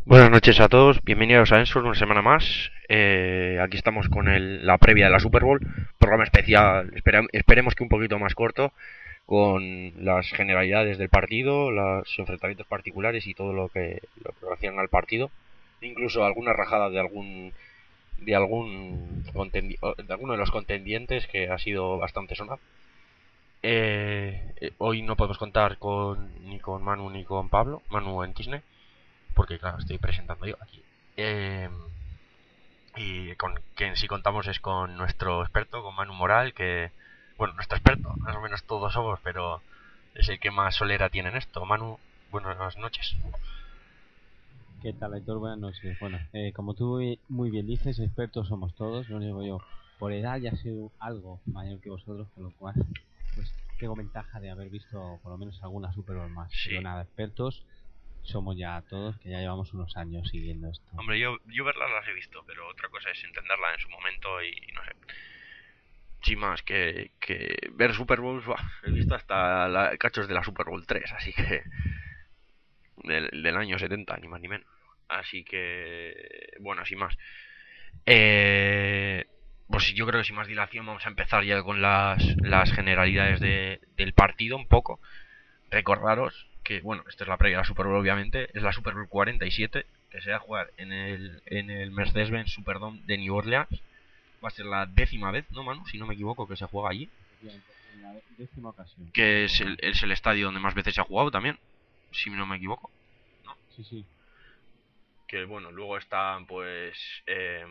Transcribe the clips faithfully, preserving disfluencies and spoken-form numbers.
Buenas noches a todos, bienvenidos a Ensor una semana más. Eh, aquí estamos con el- la previa de la Super Bowl, programa especial, espera- esperemos que un poquito más corto, con las generalidades del partido, los enfrentamientos particulares y todo lo que lo que relaciona al partido, incluso alguna rajada de algún de algún contendi- de alguno de los contendientes que ha sido bastante sonado. Eh, eh, hoy no podemos contar con ni con Manu ni con Pablo, Manu en Disney, porque claro, estoy presentando yo aquí. Eh, y con quien sí contamos es con nuestro experto, con Manu Moral, que, bueno, nuestro experto, más o menos todos somos, pero es el que más solera tiene en esto. Manu, buenas noches. ¿Qué tal, Héctor? Buenas noches. Bueno, eh, como tú muy bien dices, expertos somos todos. Lo único yo, por edad, ya soy algo mayor que vosotros, con lo cual, pues tengo ventaja de haber visto por lo menos alguna Super Bowl más. Pero Sí. nada, expertos somos ya todos, que ya llevamos unos años siguiendo esto. Hombre, yo, yo verlas las he visto, pero otra cosa es entenderla en su momento y no sé. Sin más, que, que ver Super Bowls, buah, he visto hasta la, cachos de la Super Bowl tres, así que del, del año setenta, ni más ni menos. Así que, bueno, sin más. Eh, pues yo creo que sin más dilación vamos a empezar ya con las, las generalidades de, del partido un poco. Recordaros que, bueno, esta es la previa de la Super Bowl obviamente, es la Super Bowl cuarenta y siete, que se va a jugar en el, en el Mercedes-Benz Superdome de New Orleans. Va a ser la décima vez, ¿no, Manu? Si no me equivoco, que se juega allí. Efectivamente, en la décima ocasión que se Que es juega el, allí. es el estadio donde más veces se ha jugado también, si no me equivoco. ¿No? Sí, sí. Que bueno, luego están pues eh,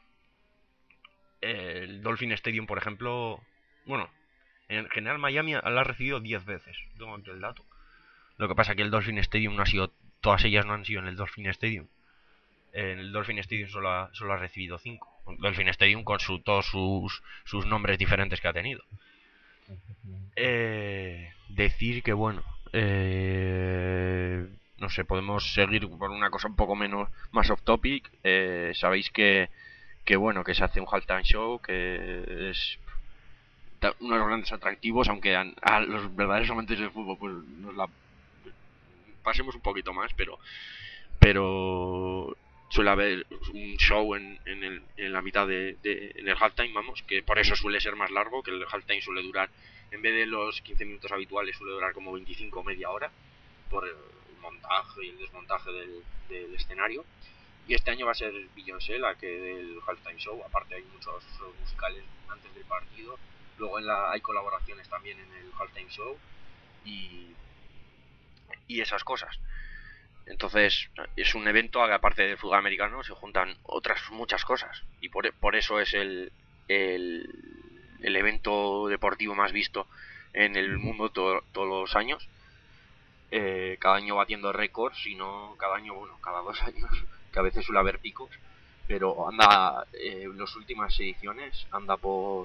el Dolphin Stadium, por ejemplo. Bueno, en general Miami la ha recibido diez veces. Tengo aquí el dato. Lo que pasa es que el Dolphin Stadium no ha sido. Todas ellas no han sido en el Dolphin Stadium. En el Dolphin Stadium solo ha, solo ha recibido cinco. Dolphin Stadium con su, todos sus, sus nombres diferentes que ha tenido. Efectivamente. Eh, decir que bueno. Eh, no sé, podemos seguir por una cosa un poco menos más off topic. Eh, sabéis que, que bueno, que se hace un halftime show, que es uno de los grandes atractivos, aunque a, a los verdaderos amantes del fútbol pues nos la pasemos un poquito más, pero pero suele haber un show en, en, el, en la mitad de, de en el halftime, vamos, que por eso suele ser más largo, que el halftime suele durar, en vez de los quince minutos habituales, suele durar como veinticinco o media hora, por el montaje y el desmontaje del, del escenario. Y este año va a ser Beyoncé la que del halftime show. Aparte hay muchos shows musicales antes del partido. Luego en la, hay colaboraciones también en el halftime show y, y esas cosas. Entonces es un evento que aparte del fútbol americano se juntan otras muchas cosas. Y por, por eso es el, el, el evento deportivo más visto en el mundo to, todos los años. Eh, cada año batiendo récords, y no cada año, bueno, cada dos años, que a veces suele haber picos, pero anda, eh, en las últimas ediciones anda por,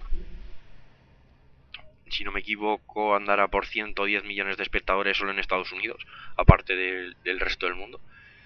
si no me equivoco, andará por ciento diez millones de espectadores solo en Estados Unidos, aparte del, del resto del mundo.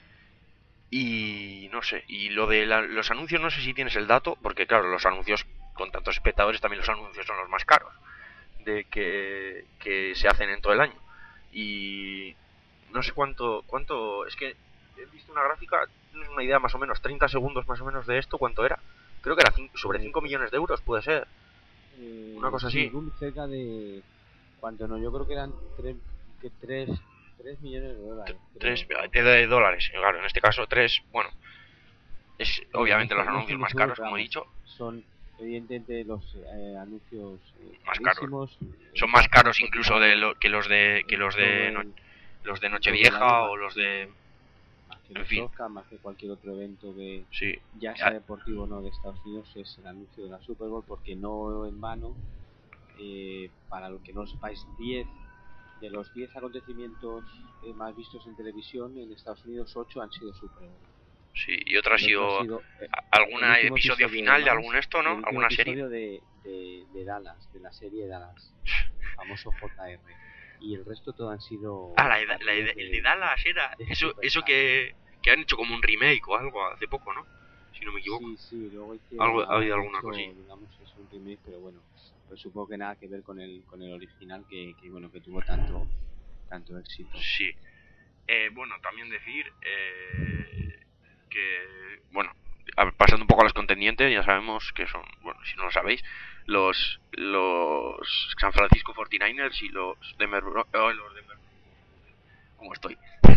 Y no sé, y lo de la, los anuncios no sé si tienes el dato, porque claro, los anuncios con tantos espectadores también los anuncios son los más caros de que, que se hacen en todo el año. Y no sé cuánto, cuánto, es que he visto una gráfica, tienes una idea más o menos, treinta segundos más o menos de esto, ¿cuánto era? Creo que era cinco, sobre Eh, cinco millones de euros, puede ser, una eh, cosa sí, así. boom, cerca de... ¿Cuánto no? Yo creo que eran tres, que tres, tres millones de dólares, tres creo. No, de dólares, claro, en este caso tres, bueno, es bueno, no obviamente los estoy, no anuncios estoy muy más seguro, caros, pero como he vamos, dicho, son evidentemente los eh, anuncios eh, más caros. carísimos, eh, Son más más, más caros incluso de cotizados lo, que los de que en los todo de no- el, los de en todo el año, Nochevieja o más los de, que, más que en los fin, Oscar, más que cualquier otro evento de, sí. ya sea deportivo o no, de Estados Unidos, es el anuncio de la Super Bowl, porque no en vano, eh, para lo que no sepáis, diez de los diez acontecimientos eh, más vistos en televisión en Estados Unidos, ocho han sido Super Bowl. Sí, y otra ha El otro ha sido sido eh, el alguna último episodio episodio de final de más algún esto, y ¿no? el último Alguna serie. episodio de, de, de Dallas, de la serie Dallas, el famoso J R. Y el resto todo han sido Ah, la, la, partidos el de de, de, Dallas era de eso eso Superstars. que, que han hecho como un remake o algo hace poco, ¿no? Si no me equivoco. Sí, sí, luego hicieron, Algo, ha habido han alguna hecho, cosilla. digamos, es un remake, pero bueno, pues supongo que nada que ver con el, con el original que, que bueno, que tuvo tanto, tanto éxito. Sí. Eh, bueno, también decir, eh, que, bueno, a- pasando un poco a los contendientes, ya sabemos que son, bueno, si no lo sabéis, los los San Francisco cuarenta y nueve ers y los Denver, Bro- oh, los Denver, ¿cómo estoy?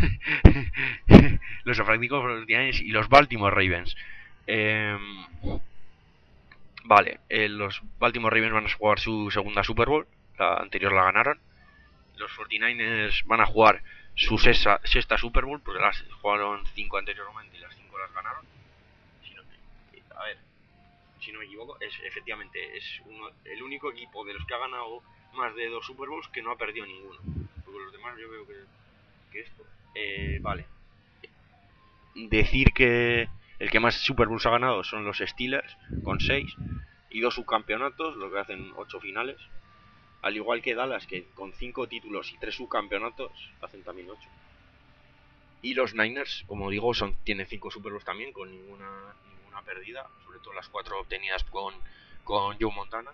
Los San Francisco cuarenta y nueve ers y los Baltimore Ravens. Eh, vale, eh, los Baltimore Ravens van a jugar su segunda Super Bowl, la anterior la ganaron. Los cuarenta y nueve ers van a jugar su sexta, sexta Super Bowl, porque las jugaron cinco anteriormente y las cinco las ganaron. Si no, a ver, si no me equivoco, es efectivamente es uno, el único equipo de los que ha ganado más de dos Super Bowls que no ha perdido ninguno. Porque los demás yo veo que, que esto. Eh, vale. Decir que el que más Super Bowls ha ganado son los Steelers, con seis, y dos subcampeonatos, lo que hacen ocho finales. Al igual que Dallas, que con cinco títulos y tres subcampeonatos hacen también ocho. Y los Niners, como digo, son tienen cinco Super Bowls también, con ninguna ninguna perdida, sobre todo las cuatro obtenidas con, con Joe Montana.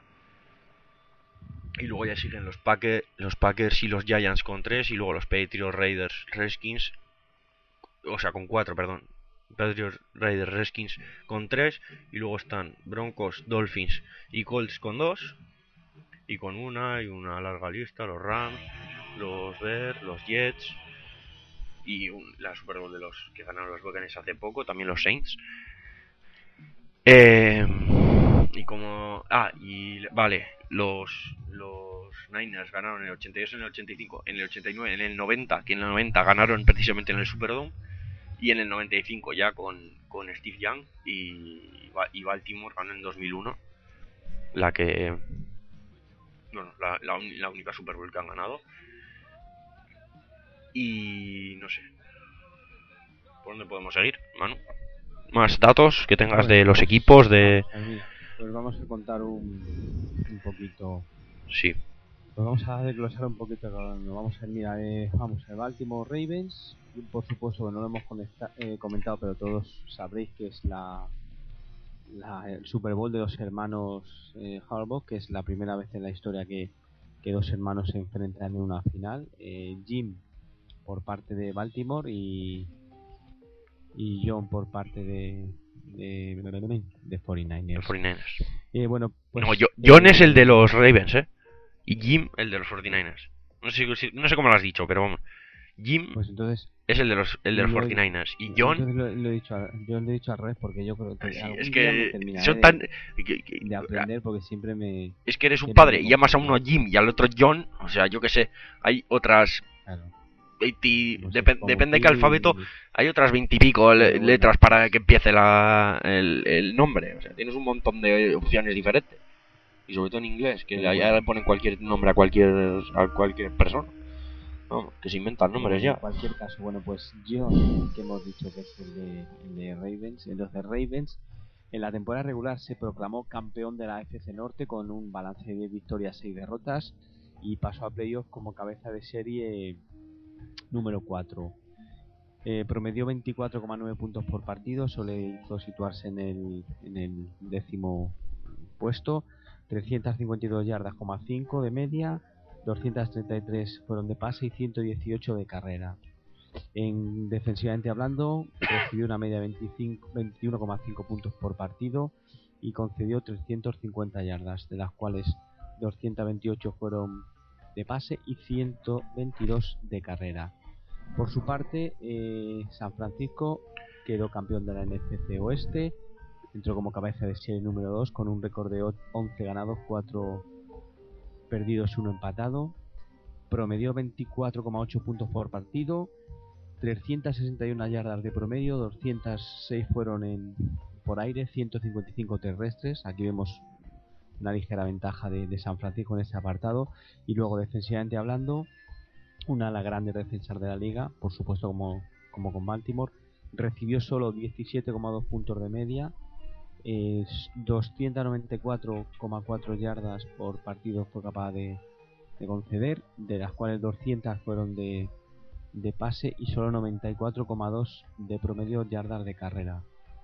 Y luego ya siguen los Packers, los Packers y los Giants con tres, y luego los Patriots, Raiders, Redskins, o sea, con cuatro, perdón. Patriots, Raiders, Redskins con tres, y luego están Broncos, Dolphins y Colts con dos, y con una y una larga lista, los Rams, los Bears, los Jets, y un, la Super Bowl de los que ganaron los Buccaneers hace poco, también los Saints. Eh, y como... Ah, y vale, los, los Niners ganaron en el ochenta y dos, en el ochenta y cinco, en el ochenta y nueve, en el noventa, que en el noventa ganaron precisamente en el Superdome, y en el noventa y cinco ya con, con Steve Young, y, y Baltimore ganó en dos mil uno, la que... Bueno, la, la, la única Super Bowl que han ganado. Y no sé. ¿Por dónde podemos seguir, Manu? Más datos que tengas de los equipos, de... Vamos, mira, pues vamos a contar un, un poquito. Sí. Pues vamos a desglosar un poquito cada uno. Vamos a mirar, eh, vamos a Baltimore Ravens. Por supuesto, no lo hemos conecta, eh, comentado, pero todos sabréis que es la, la el Super Bowl de los hermanos eh, Harbaugh, que es la primera vez en la historia que, que dos hermanos se enfrentan en una final. Eh, Jim por parte de Baltimore y y John por parte de de, de cuarenta y nueve ers. cuarenta y nueve ers. Eh, bueno, pues, no, yo, John eh, es el de los Ravens, ¿eh? Y Jim el de los cuarenta y nueve ers. No sé, no sé cómo lo has dicho, pero vamos. Jim pues entonces es el de los, el de los lo, cuarenta y nueve ers. Y John... Entonces lo, lo he dicho a, yo lo he dicho al revés porque yo creo que Sí, algún es día me que terminaré son de, tan... Que, que, de aprender porque siempre me... Es que eres un siempre padre me y llamas a uno confundo. Jim y al otro John. O sea, yo que sé, hay otras... Claro. veinte, No sé, depen, como depende de qué tú alfabeto, y- hay otras veintipico le, bueno. letras para que empiece la, el, el nombre. O sea, tienes un montón de opciones diferentes. Y sobre todo en inglés, que Pero allá bueno. le ponen cualquier nombre a cualquier a cualquier persona. No, que se inventan nombres En ya. cualquier caso, bueno, pues John, que hemos dicho que es el de, el de Ravens, entonces Ravens en la temporada regular se proclamó campeón de la A F C Norte con un balance de victorias y seis derrotas y pasó a playoff como cabeza de serie número cuatro. Eh, promedió veinticuatro coma nueve puntos por partido, eso le hizo situarse en el, en el décimo puesto, trescientas cincuenta y dos yardas, cinco de media, doscientas treinta y tres fueron de pase y ciento dieciocho de carrera. En defensivamente hablando, recibió una media de veintiuno coma cinco puntos por partido y concedió trescientas cincuenta yardas, de las cuales doscientas veintiocho fueron de pase y ciento veintidós de carrera. Por su parte, eh, San Francisco quedó campeón de la N F C Oeste, entró como cabeza de serie número dos con un récord de once ganados, cuatro perdidos, uno empatado, promedió veinticuatro coma ocho puntos por partido, trescientas sesenta y una yardas de promedio, doscientas seis fueron en por aire, ciento cincuenta y cinco terrestres. Aquí vemos una ligera ventaja de, de San Francisco en ese apartado. Y luego defensivamente hablando, una de las grandes defensas de la liga, por supuesto como, como con Baltimore, recibió solo diecisiete coma dos puntos de media, eh, doscientas noventa y cuatro coma cuatro yardas por partido fue capaz de, de conceder, de las cuales doscientas fueron de, de pase y solo noventa y cuatro coma dos de promedio yardas de carrera.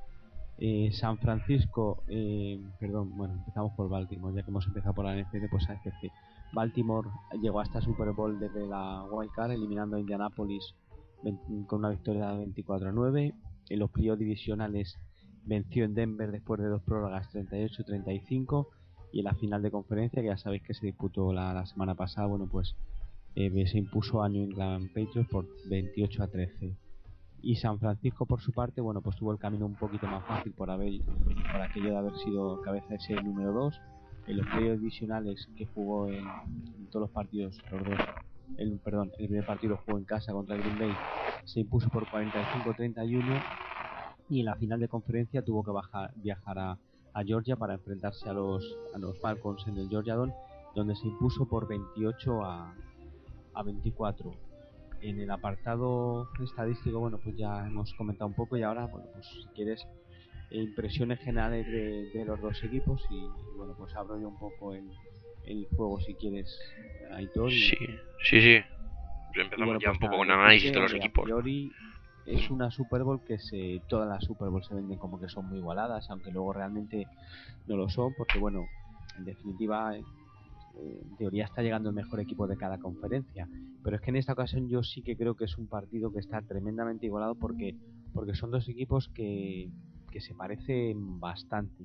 Eh, San Francisco, eh, perdón, bueno, empezamos por Baltimore, ya que hemos empezado por la N F C, pues A F C. Baltimore llegó hasta Super Bowl desde la Wild Card, eliminando a Indianapolis con una victoria de veinticuatro a nueve. en los playoffs divisionales venció en Denver después de dos prórrogas treinta y ocho a treinta y cinco, y en la final de conferencia, que ya sabéis que se disputó la, la semana pasada, bueno pues eh, se impuso a New England Patriots por veintiocho a trece. Y San Francisco por su parte, bueno pues tuvo el camino un poquito más fácil por haber por aquello de haber sido cabeza de serie número dos. En los playoffs divisionales que jugó en, en todos los partidos, los dos, el, perdón, el primer partido jugó en casa contra Green Bay, se impuso por cuarenta y cinco a treinta y uno, y en la final de conferencia tuvo que bajar, viajar a, a Georgia para enfrentarse a los, a los Falcons en el Georgia Dome, donde se impuso por veintiocho a veinticuatro. En el apartado estadístico, bueno, pues ya hemos comentado un poco, y ahora, bueno, pues si quieres, eh, impresiones generales de, de los dos equipos, y, y bueno, pues abro yo un poco el, el juego si quieres, Aitor. Y, Sí, sí, sí. y Empezamos bueno, ya pues un poco nada, con decir análisis que, de los hombre, a equipos. priori es una Super Bowl que se todas las Super Bowl se venden como que son muy igualadas, aunque luego realmente no lo son, porque bueno, en definitiva, eh, en teoría está llegando el mejor equipo de cada conferencia, pero es que en esta ocasión yo sí que creo que es un partido que está tremendamente igualado, porque porque son dos equipos que, que se parecen bastante.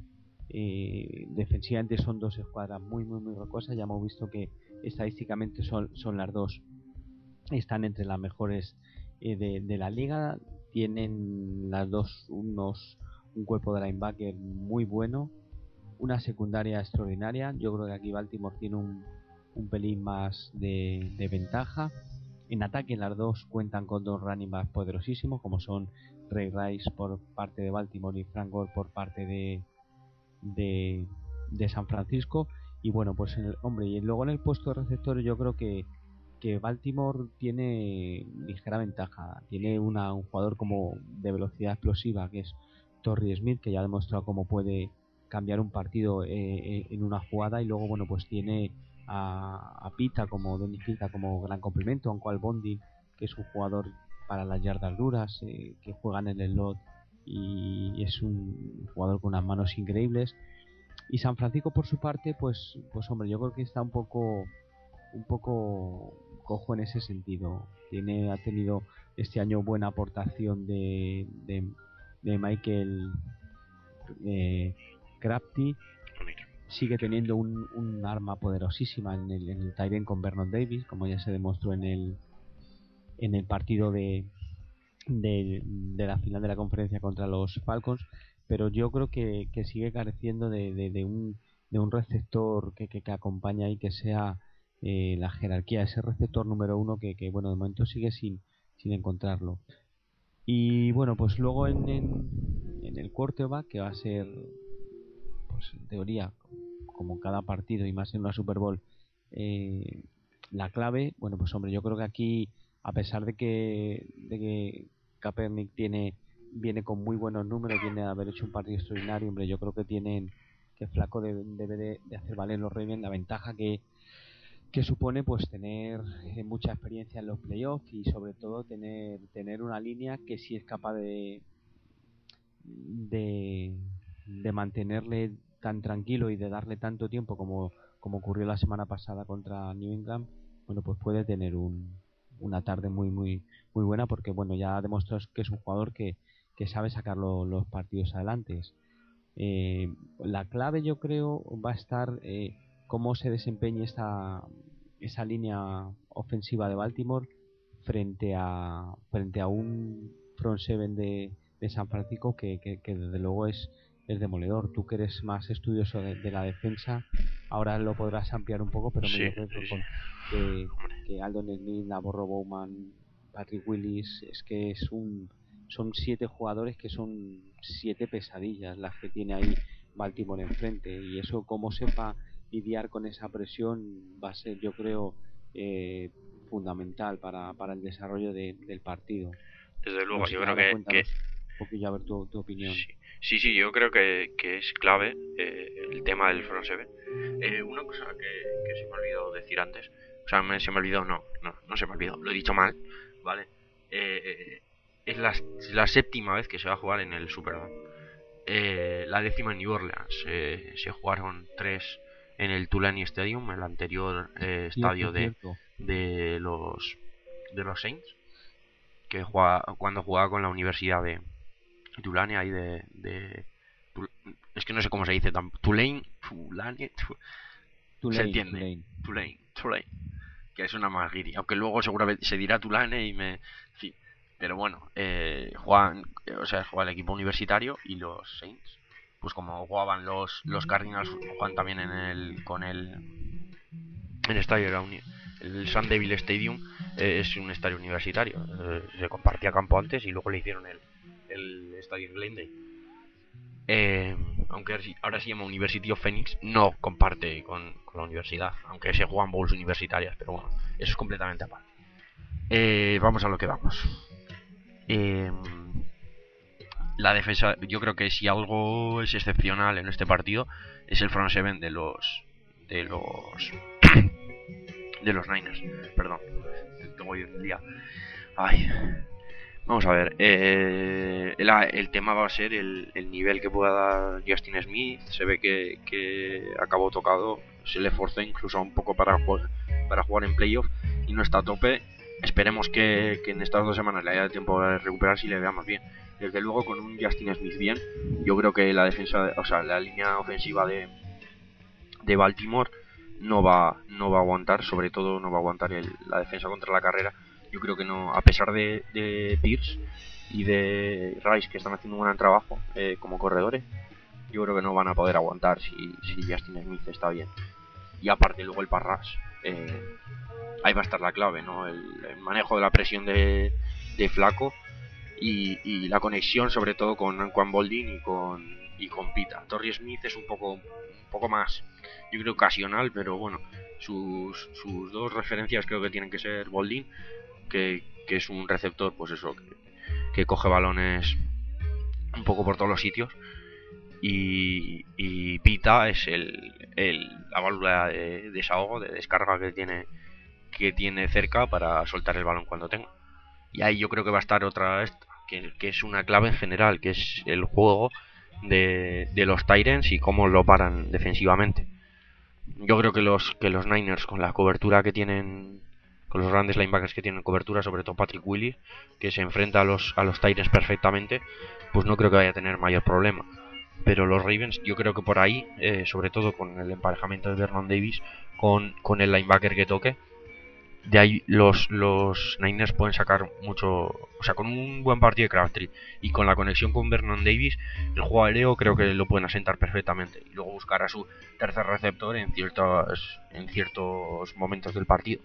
Eh, defensivamente son dos escuadras muy muy muy rocosas, ya hemos visto que estadísticamente son, son las dos, están entre las mejores eh, de, de la liga, tienen las dos unos un cuerpo de linebacker muy bueno, una secundaria extraordinaria. Yo creo que aquí Baltimore tiene un, un pelín más de, de ventaja. En ataque las dos cuentan con dos running backs poderosísimos, como son Ray Rice por parte de Baltimore y Frank Gore por parte de, de, de San Francisco. Y bueno, pues en el, hombre, y luego en el puesto de receptores yo creo que que Baltimore tiene ligera ventaja. Tiene una, un jugador como de velocidad explosiva, que es Torrey Smith, que ya ha demostrado cómo puede cambiar un partido eh, en una jugada, y luego bueno pues tiene a, a Pita como Dennis Pita como gran complemento, aunque al Bondi, que es un jugador para las yardas duras, eh, que juegan en el slot y es un jugador con unas manos increíbles. Y San Francisco por su parte, pues pues hombre, yo creo que está un poco un poco cojo en ese sentido. Tiene, ha tenido este año buena aportación de, de, de Michael eh, Crafty. Sigue teniendo un, un arma poderosísima en el, en el tight end con Vernon Davis, como ya se demostró en el en el partido de, de, de la final de la conferencia contra los Falcons. Pero yo creo que, que sigue careciendo de, de, de un de un receptor que, que, que acompaña y que sea eh, la jerarquía, ese receptor número uno que, que bueno, de momento sigue sin, sin encontrarlo. Y bueno, pues luego en, en, en el quarterback, que va a ser, pues en teoría, como cada partido y más en una Super Bowl, eh, la clave, bueno, pues hombre, yo creo que aquí, a pesar de que, de que Kaepernick tiene, viene con muy buenos números, viene a haber hecho un partido extraordinario, hombre, yo creo que tienen, que Flaco debe, debe de, de hacer valer los Ravens la ventaja que que supone pues tener eh, mucha experiencia en los playoffs, y sobre todo tener tener una línea que sí es capaz de de, de mantenerle tan tranquilo y de darle tanto tiempo como, como ocurrió la semana pasada contra New England. Bueno, pues puede tener un, una tarde muy muy muy buena, porque bueno, ya ha demostrado que es un jugador que, que sabe sacar lo, los partidos adelante. Eh, la clave, yo creo, va a estar eh, cómo se desempeñe esta esa línea ofensiva de Baltimore frente a frente a un front seven de, de San Francisco que, que, que desde luego es, es demoledor. Tú que eres más estudioso de, de la defensa, ahora lo podrás ampliar un poco, pero me Sí, yo creo sí, sí. que, que, que Aldon Smith, Navarro Bowman, Patrick Willis, es que es un son siete jugadores que son siete pesadillas las que tiene ahí Baltimore enfrente, y eso, como sepa lidiar con esa presión, va a ser, yo creo, eh, fundamental para, para el desarrollo de, del partido. Desde No luego, yo sé, creo ahora que, que cuéntanos un poquillo a ver tu, tu opinión. sí, sí, sí, yo creo que, que es clave eh, el tema del front seven. Eh, una cosa que, que se me ha olvidado decir antes, o sea, me, se me ha olvidado, no, no, no se me ha olvidado, lo he dicho mal, ¿vale? Eh, eh, es la, la séptima vez que se va a jugar en el Superdome. Eh, la décima en New Orleans. Eh, se jugaron tres en el Tulane Stadium, el anterior eh, Cierto, estadio de, cierto. de los de los Saints, que jugaba, cuando jugaba con la Universidad de, Tulane ahí de, de es que no sé cómo se dice, Tulane, Tulane, Tulane, se entiende, Tulane. Tulane, Tulane, que es una más guiri, aunque luego seguramente se dirá Tulane y me, sí, pero bueno, eh, juegan, o sea, juega el equipo universitario y los Saints, pues como jugaban los los Cardinals, juegan también en el con el el estadio era un, el Sun Devil Stadium, eh, es un estadio universitario, eh, se compartía campo antes y luego le hicieron el el estadio en Glendale. Eh, aunque ahora se llama University of Phoenix, no comparte con, con la universidad, aunque se juegan bowls universitarias, pero bueno, eso es completamente aparte. Eh, vamos a lo que vamos. Eh, la defensa, yo creo que si algo es excepcional en este partido es el front seven de los de los de los Niners, perdón, tengo hoy un día. Ay, vamos a ver, eh, el, el tema va a ser el, el nivel que pueda dar Justin Smith. Se ve que, que acabó tocado, se le forzó incluso un poco para jugar, para jugar en playoff y no está a tope. Esperemos que, que en estas dos semanas le haya tiempo de recuperarse y le veamos bien. Desde luego con un Justin Smith bien, yo creo que la defensa, o sea, la línea ofensiva de, de Baltimore no va, no va a aguantar, sobre todo no va a aguantar el, la defensa contra la carrera. Yo creo que no, a pesar de, de Pierce y de Rice, que están haciendo un gran trabajo eh, como corredores, yo creo que no van a poder aguantar si, si Justin Smith está bien. Y aparte luego el parras, eh, ahí va a estar la clave, ¿no? El, el manejo de la presión de, de Flaco y, y la conexión sobre todo con Quan Boldin y con y con Pita. Torrey Smith es un poco un poco más, yo creo, ocasional, pero bueno, sus, sus dos referencias creo que tienen que ser Boldin, que, que es un receptor, pues eso, que, que coge balones un poco por todos los sitios, y, y Pita es el, el la válvula de desahogo, de descarga que tiene que tiene cerca para soltar el balón cuando tenga. Y ahí yo creo que va a estar otra esta, que, que es una clave en general, que es el juego de, de los Tyrants y cómo lo paran defensivamente. Yo creo que los que los Niners, con la cobertura que tienen, con los grandes linebackers que tienen cobertura, sobre todo Patrick Willis, que se enfrenta a los a los Tyrants perfectamente, pues no creo que vaya a tener mayor problema. Pero los Ravens, yo creo que por ahí, eh, sobre todo con el emparejamiento de Vernon Davis con, con el linebacker que toque, de ahí los, los Niners pueden sacar mucho. O sea, con un buen partido de Crabtree y con la conexión con Vernon Davis, el juego aéreo creo que lo pueden asentar perfectamente. Y luego buscar a su tercer receptor en ciertos, en ciertos momentos del partido.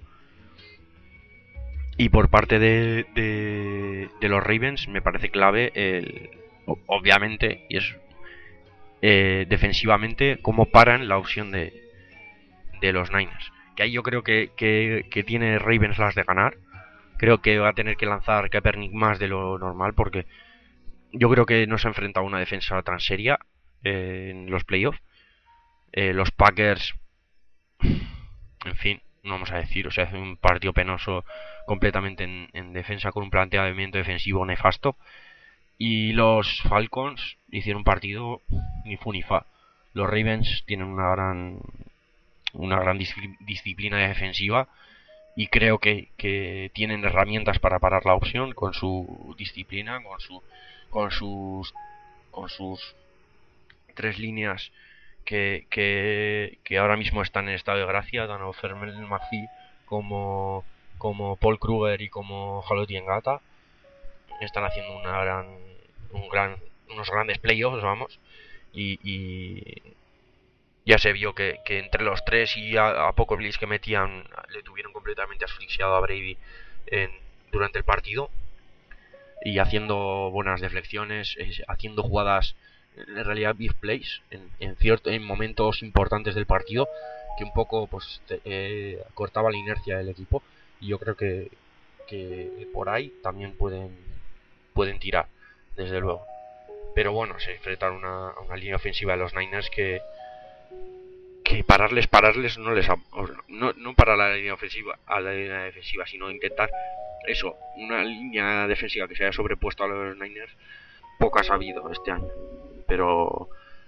Y por parte de, de, de los Ravens me parece clave, el, obviamente, y es eh, defensivamente, cómo paran la opción de, de los Niners. Que ahí yo creo que, que, que tiene Ravens las de ganar. Creo que va a tener que lanzar Kaepernick más de lo normal, porque yo creo que no se ha enfrentado a una defensa tan seria eh, en los playoffs. Eh, los Packers, en fin, no vamos a decir, o sea, hace un partido penoso completamente en, en defensa, con un planteamiento defensivo nefasto. Y los Falcons hicieron un partido ni fu ni fa. Los Ravens tienen una gran una gran disciplina defensiva y creo que, que tienen herramientas para parar la opción con su disciplina, con su con sus con sus tres líneas que, que, que ahora mismo están en estado de gracia, tanto Fermel McPhee como como Paul Kruger y como Haloti Ngata están haciendo una gran un gran unos grandes playoffs, vamos, y, y ya se vio que, que entre los tres y a, a poco blitz que metían le tuvieron completamente asfixiado a Brady en, durante el partido, y haciendo buenas deflecciones, eh, haciendo jugadas en realidad big plays en, en, cierto, en momentos importantes del partido, que un poco pues te, eh, cortaba la inercia del equipo, y yo creo que, que por ahí también pueden pueden tirar, desde luego. Pero bueno, se enfrentaron a una, a una línea ofensiva de los Niners que que pararles, pararles no les ha, no, no para la línea ofensiva, a la línea defensiva, sino intentar eso, una línea defensiva que se haya sobrepuesto a los Niners, pocas ha habido este año. Pero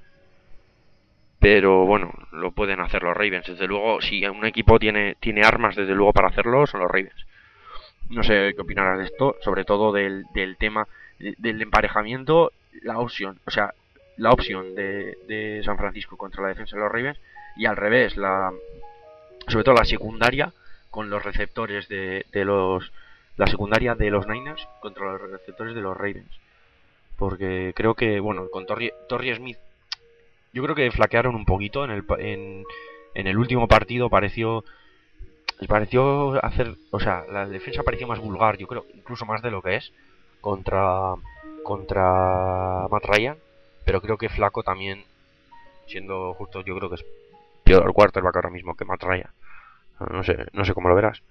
pero bueno, lo pueden hacer los Ravens, desde luego. Si un equipo tiene tiene armas, desde luego, para hacerlo, son los Ravens. No sé qué opinarás de esto, sobre todo del, del tema del emparejamiento la opción, o sea, la opción de, de San Francisco contra la defensa de los Ravens, y al revés, la sobre todo la secundaria con los receptores de, de los la secundaria de los Niners contra los receptores de los Ravens, porque creo que bueno, con Torrey, Torrey Smith yo creo que flaquearon un poquito en el en, en el último partido. Pareció pareció hacer, o sea, la defensa pareció más vulgar, yo creo, incluso más de lo que es contra contra Matt Ryan, pero creo que Flaco también, siendo justo, yo creo que es peor al quarterback ahora mismo que Matt Ryan. No sé, no sé cómo lo verás.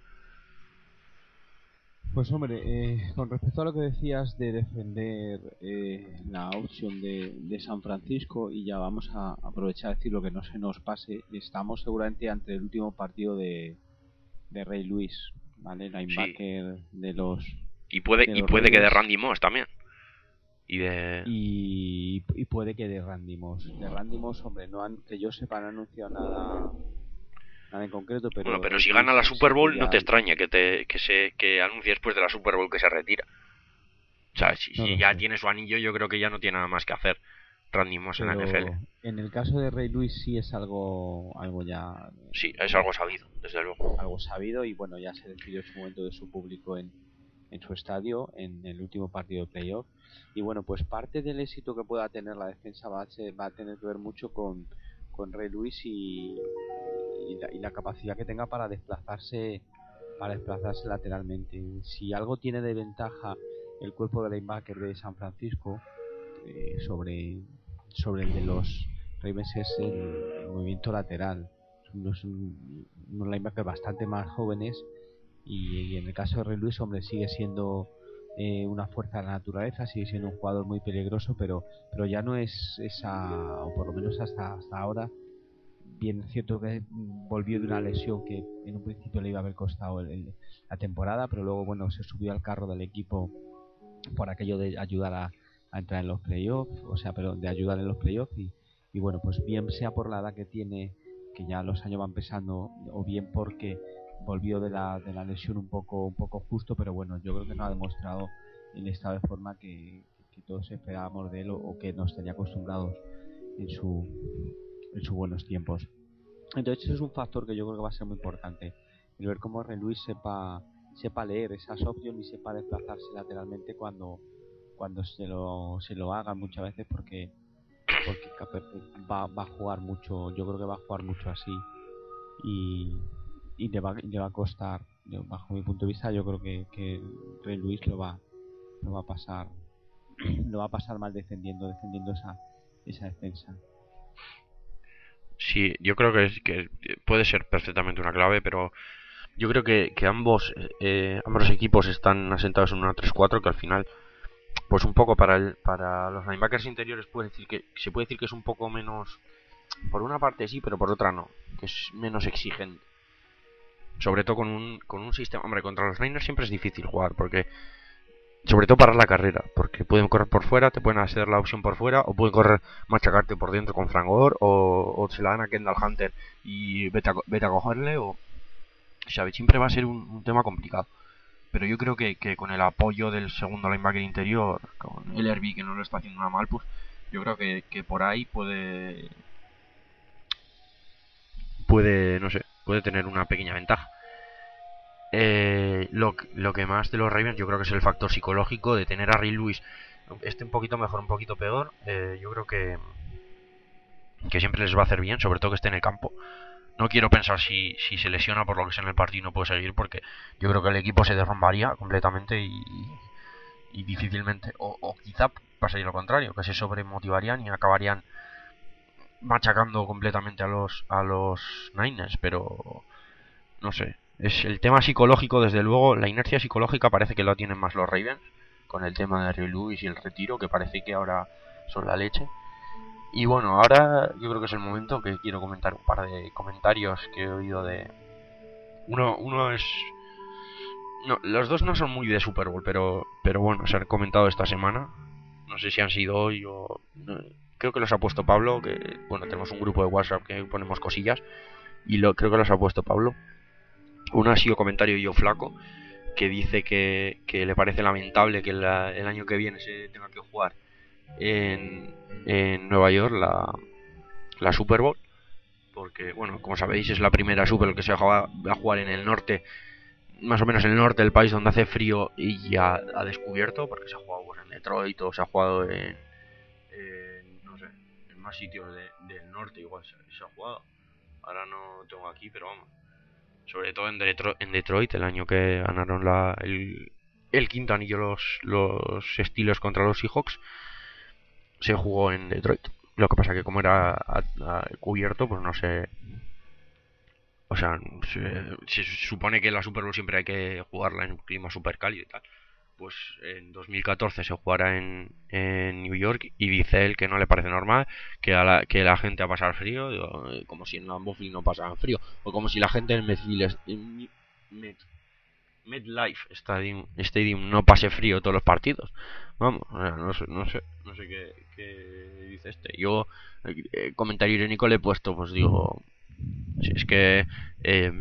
Pues hombre, eh, con respecto a lo que decías de defender eh, la opción de, de San Francisco, y ya vamos a aprovechar a decir lo que no se nos pase, estamos seguramente ante el último partido de, de Ray Lewis, ¿vale? Linebacker sí. de los y puede de y los puede Raiders. Que de Randy Moss también. Y de y, y puede que de Randy Moss. De Randy Moss, hombre, no han, que yo sepa, no han anunciado nada nada en concreto, pero bueno, pero si gana la Super Bowl no te extraña que te que se que anuncie después de la Super Bowl que se retira. O sea, si, no si ya sé. Tiene su anillo, yo creo que ya no tiene nada más que hacer Randy Moss en la N F L. En el caso de Ray Lewis sí es algo algo ya sí, es algo sabido, desde luego. Algo sabido, y bueno, ya se despidió en su momento de su público en en su estadio en el último partido de playoff. Y bueno, pues parte del éxito que pueda tener la defensa va a, ser, va a tener que ver mucho con con Ray Lewis y, y, la, y la capacidad que tenga para desplazarse para desplazarse lateralmente. Si algo tiene de ventaja el cuerpo de linebacker de San Francisco eh, sobre sobre el de los Ravens es el, el movimiento lateral. Unos, unos linebackers bastante más jóvenes, y, y en el caso de Ray Lewis, hombre, sigue siendo Eh, una fuerza de la naturaleza, sigue siendo un jugador muy peligroso, pero pero ya no es esa, o por lo menos hasta hasta ahora. Bien es cierto que volvió de una lesión que en un principio le iba a haber costado el, el, la temporada, pero luego bueno, se subió al carro del equipo por aquello de ayudar a, a entrar en los playoffs, o sea, pero de ayudar en los playoffs, y, y bueno, pues bien sea por la edad que tiene, que ya los años van pesando, o bien porque volvió de la, de la lesión un poco un poco justo, pero bueno, yo creo que no ha demostrado el estado de forma que, que todos esperábamos de él, o, o que nos tenía acostumbrados en su en sus buenos tiempos. Entonces ese es un factor que yo creo que va a ser muy importante, el ver cómo Ray Lewis sepa sepa leer esas opciones y sepa desplazarse lateralmente cuando cuando se lo se lo hagan muchas veces, porque porque va, va a jugar mucho, yo creo que va a jugar mucho así, y y le va, le va a costar, bajo mi punto de vista. Yo creo que, que Ray Lewis lo va lo va a pasar lo va a pasar mal defendiendo defendiendo esa esa defensa. Sí, yo creo que, es, que puede ser perfectamente una clave, pero yo creo que, que ambos eh, ambos equipos están asentados en una tres cuatro, que al final, pues un poco para el, para los linebackers interiores puede decir que se puede decir que es un poco menos, por una parte sí, pero por otra no, que es menos exigente. Sobre todo con un, con un sistema... Hombre, contra los Niners siempre es difícil jugar, porque... Sobre todo para la carrera, porque pueden correr por fuera, te pueden hacer la opción por fuera, o pueden correr, machacarte por dentro con Frank Gore, o, o se la dan a Kendall Hunter y vete a, vete a cogerle, o... ¿Sabes? Siempre va a ser un, un tema complicado. Pero yo creo que, que con el apoyo del segundo linebacker interior, con el Herbie, que no lo está haciendo nada mal, pues yo creo que, que por ahí puede... Puede, no sé, puede tener una pequeña ventaja. Eh, lo, lo que más de los Ravens yo creo que es el factor psicológico de tener a Ray Lewis, este un poquito mejor, un poquito peor. Eh, yo creo que que siempre les va a hacer bien, sobre todo que esté en el campo. No quiero pensar si, si se lesiona por lo que sea en el partido y no puede seguir, porque yo creo que el equipo se derrumbaría completamente y, y difícilmente, o, o quizá pasaría lo contrario, que se sobremotivarían y acabarían machacando completamente a los a los Niners, pero no sé. Es el tema psicológico, desde luego, la inercia psicológica parece que lo tienen más los Ravens, con el tema de Ray Lewis y el retiro, que parece que ahora son la leche. Y bueno, ahora yo creo que es el momento que quiero comentar un par de comentarios que he oído de... Uno, uno es... No, los dos no son muy de Super Bowl, pero, pero bueno, se han comentado esta semana. No sé si han sido hoy o... No, creo que los ha puesto Pablo, que bueno, tenemos un grupo de WhatsApp que ponemos cosillas, y lo, creo que los ha puesto Pablo. Uno ha sido comentario yo flaco, que dice que, que le parece lamentable que la, el año que viene se tenga que jugar en, en Nueva York la, la Super Bowl, porque, bueno, como sabéis, es la primera Super Bowl que se va a jugar en el norte, más o menos en el norte del país, donde hace frío y ya ha descubierto, porque se ha jugado pues, en Detroit o se ha jugado en, en no sé, en más sitios de, del norte igual se, se ha jugado. Ahora no tengo aquí, pero vamos. Sobre todo en Detroit, en Detroit el año que ganaron la, el, el quinto anillo los, los Steelers contra los Seahawks, se jugó en Detroit. Lo que pasa que como era a, a, cubierto, pues no sé. O sea, se, se supone que la Super Bowl siempre hay que jugarla en un clima super cálido y tal. Pues en dos mil catorce se jugará en, en New York y dice él que no le parece normal que, a la, que la gente va a pasar frío, digo, como si en Lambeau Field no pasaran frío, o como si la gente en Medfield, en Med, MetLife Stadium, Stadium no pase frío todos los partidos. Vamos, no sé, no sé, no sé qué, qué dice este. Yo, eh, comentario irónico le he puesto, pues digo, si es que eh,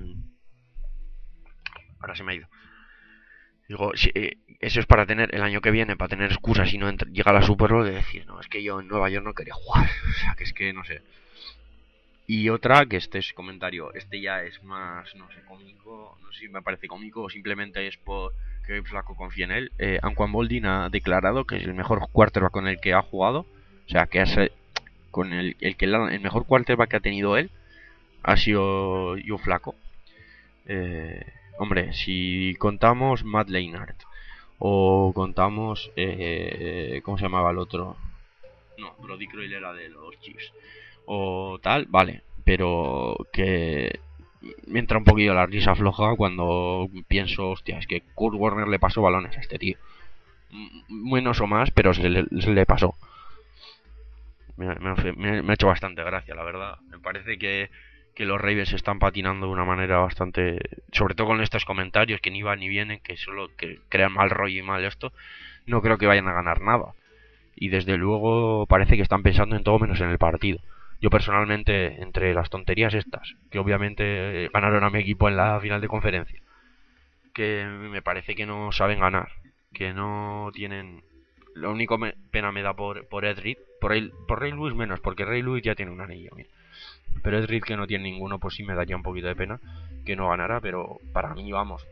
ahora se me ha ido. Digo, si, eh, eso es para tener el año que viene, para tener excusas y no entre, llega la Super Bowl de decir, no, es que yo en Nueva York no quería jugar. O sea, que es que no sé. Y otra, que este es comentario, este ya es más, no sé, cómico, no sé si me parece cómico o simplemente es por que el flaco confía en él. Eh, Anquan Boldin ha declarado que es el mejor quarterback con el que ha jugado. O sea, que es con el, el que el mejor quarterback que ha tenido él ha sido yo flaco. Eh, hombre, si contamos Matt Leinart o contamos, eh, ¿cómo se llamaba el otro? No, Brody Croyle era de los Chiefs. O tal, vale. Pero que me entra un poquillo la risa floja cuando pienso, hostia, es que Kurt Warner le pasó balones a este tío. Menos o más, pero se le, se le pasó. Me, me, me ha hecho bastante gracia, la verdad. Me parece que, que los Ravens están patinando de una manera bastante... Sobre todo con estos comentarios que ni van ni vienen, que solo que crean mal rollo y mal esto. No creo que vayan a ganar nada. Y desde luego parece que están pensando en todo menos en el partido. Yo personalmente, entre las tonterías estas, que obviamente ganaron a mi equipo en la final de conferencia, que me parece que no saben ganar, que no tienen... Lo único me, pena me da por, por Ed Reed, por, el, por Ray Lewis menos, porque Ray Lewis ya tiene un anillo. Mira. Pero Ed Reed, que no tiene ninguno, pues sí me daría un poquito de pena que no ganara, pero para mí, vamos,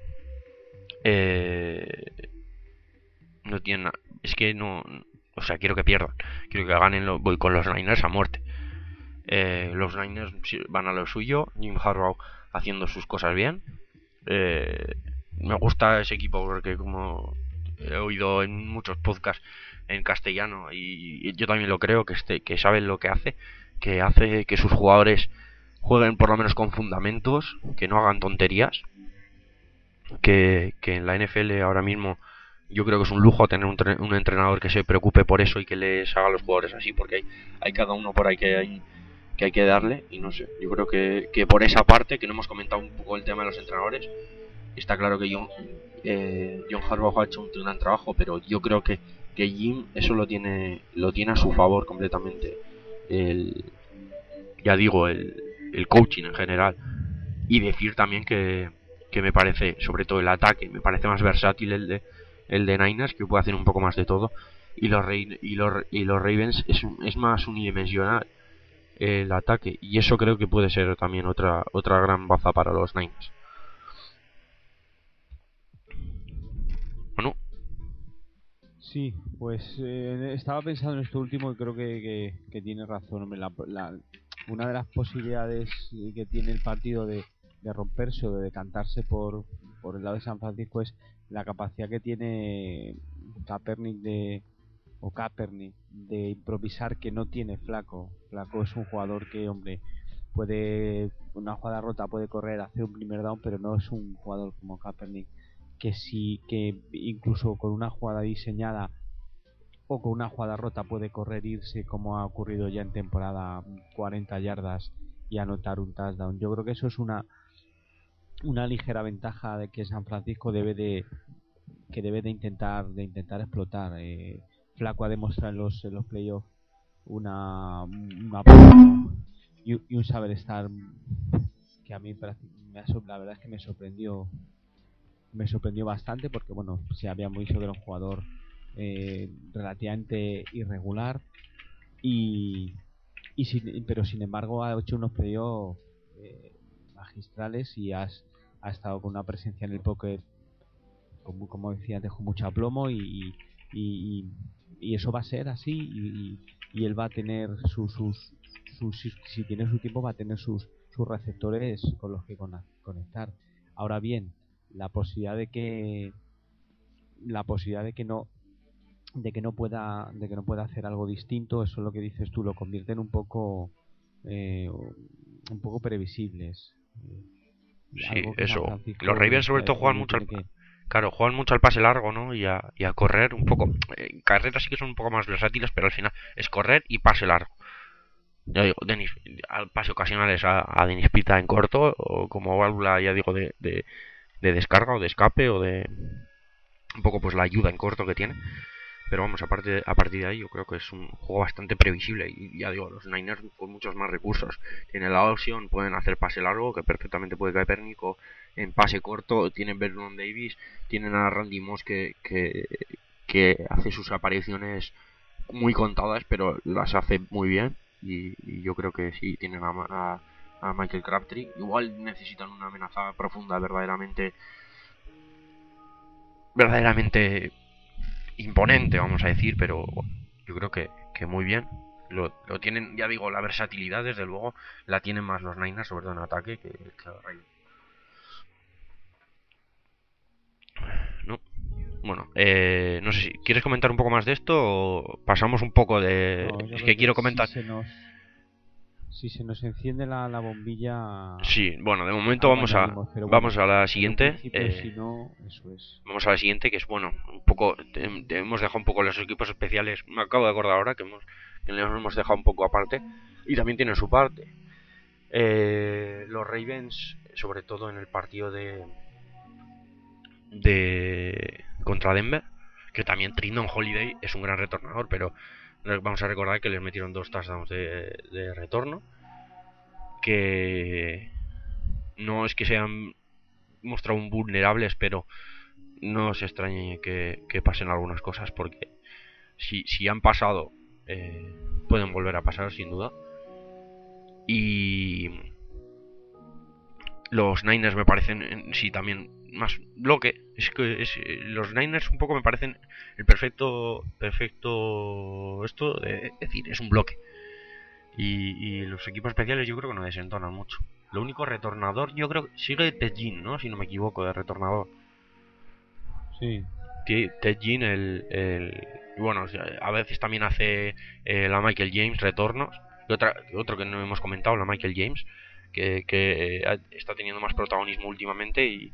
eh, no tiene nada. Es que no... O sea, quiero que pierdan. Quiero que ganen. Lo, voy con los Niners a muerte. Eh, los Niners van a lo suyo. Jim Harbaugh haciendo sus cosas bien. Eh, me gusta ese equipo porque como he oído en muchos podcasts en castellano y, y yo también lo creo que este que saben lo que hace, que hace que sus jugadores jueguen por lo menos con fundamentos, que no hagan tonterías, que, que en la N F L ahora mismo yo creo que es un lujo tener un, un entrenador que se preocupe por eso y que les haga a los jugadores así, porque hay, hay cada uno por ahí que hay que hay que darle y no sé, yo creo que, que por esa parte, que no hemos comentado un poco el tema de los entrenadores, está claro que John, eh, John Harbaugh ha hecho un, un gran trabajo, pero yo creo que, que Jim eso lo tiene lo tiene a su favor completamente, el, ya digo, el, el coaching en general, y decir también que, que me parece, sobre todo el ataque, me parece más versátil el de el de Niners, que puede hacer un poco más de todo, y los y los, y los Ravens es, es más unidimensional el ataque, y eso creo que puede ser también otra otra gran baza para los Niners. Bueno, Sí, pues eh, estaba pensando en esto último y creo que, que, que tiene razón. Hombre, la, la, una de las posibilidades que tiene el partido de, de romperse o de decantarse por, por el lado de San Francisco es la capacidad que tiene Kaepernick de o Kaepernick de improvisar, que no tiene Flaco. Flaco es un jugador que, hombre, puede una jugada rota puede correr, hacer un primer down, pero no es un jugador como Kaepernick que sí, que incluso con una jugada diseñada o con una jugada rota puede correr, irse, como ha ocurrido ya en temporada, cuarenta yardas y anotar un touchdown. Yo creo que eso es una una ligera ventaja de que San Francisco debe de que debe de intentar de intentar explotar. eh, Flaco ha demostrado en los, en los playoffs una, una y, y un saber estar que a mí me ha, la verdad es que me sorprendió me sorprendió bastante, porque bueno, se había visto que era un jugador eh, relativamente irregular y, y sin, pero sin embargo ha hecho unos playoffs eh, magistrales y has, ha estado con una presencia en el póker, como, como decía antes, con mucho aplomo y, y, y, y eso va a ser así y, y él va a tener sus, sus, sus si, si tiene su tiempo va a tener sus, sus receptores con los que conectar. Ahora bien, la posibilidad de que la posibilidad de que no de que no pueda de que no pueda hacer algo distinto, eso es lo que dices tú, lo convierte en un poco eh, un poco previsibles. Eh, Sí, algo que San eso. Los Francisco Ravens sobre decía, todo juegan oye, mucho al, tiene que claro, juegan mucho al pase largo, ¿no? Y a, y a correr un poco. En carreras sí que son un poco más versátiles, pero al final es correr y pase largo. Ya digo, Dennis, al pase ocasionales a, a Dennis Pita en corto, o como válvula, ya digo, de, de, de descarga o de escape, o de un poco pues la ayuda en corto que tiene. Pero vamos, aparte, a partir de ahí yo creo que es un juego bastante previsible. Y ya digo, los Niners con muchos más recursos. Tienen la opción, pueden hacer pase largo, que perfectamente puede caer Pérnico. En pase corto tienen Vernon Davis, tienen a Randy Moss que, que, que hace sus apariciones muy contadas, pero las hace muy bien. Y, y yo creo que sí, tienen a, a, a Michael Crabtree. Igual necesitan una amenaza profunda verdaderamente verdaderamente imponente, vamos a decir, pero yo creo que, que muy bien. Lo, lo tienen, ya digo, la versatilidad, desde luego, la tienen más los Niners, sobre todo en ataque, que, que los Ravens. ¿No? Bueno, eh, no sé si quieres comentar un poco más de esto o pasamos un poco de... no, yo Es creo que que quiero si comentar... se nos si se nos enciende la, la bombilla Sí, bueno, de momento algo vamos a añadimos, pero vamos bueno, a la en un siguiente. principio Eh, si no, eso es. vamos a la siguiente, que es bueno, un poco... Te, te hemos dejado un poco los equipos especiales. Me acabo de acordar ahora que, hemos, que los hemos dejado un poco aparte. Y también tienen su parte. Eh, los Ravens, sobre todo en el partido de, de contra Denver, que también Trindon Holiday es un gran retornador, pero vamos a recordar que les metieron dos touchdowns de, de retorno, que no es que sean mostrado vulnerables, pero no os extrañe que, que pasen algunas cosas, porque si, si han pasado, eh, pueden volver a pasar sin duda. Y los Niners me parecen, sí, también más bloque. Es que es, los Niners un poco me parecen el perfecto, perfecto esto de decir, es un bloque. Y, y los equipos especiales yo creo que no desentonan mucho. Lo único retornador, yo creo que sigue Ted Ginn, ¿no? Si no me equivoco, de retornador. Sí. Ted Ginn, el, el. Bueno, a veces también hace eh, la Michael James retornos. Y otra, otro que no hemos comentado, la Michael James, que, que eh, está teniendo más protagonismo últimamente y,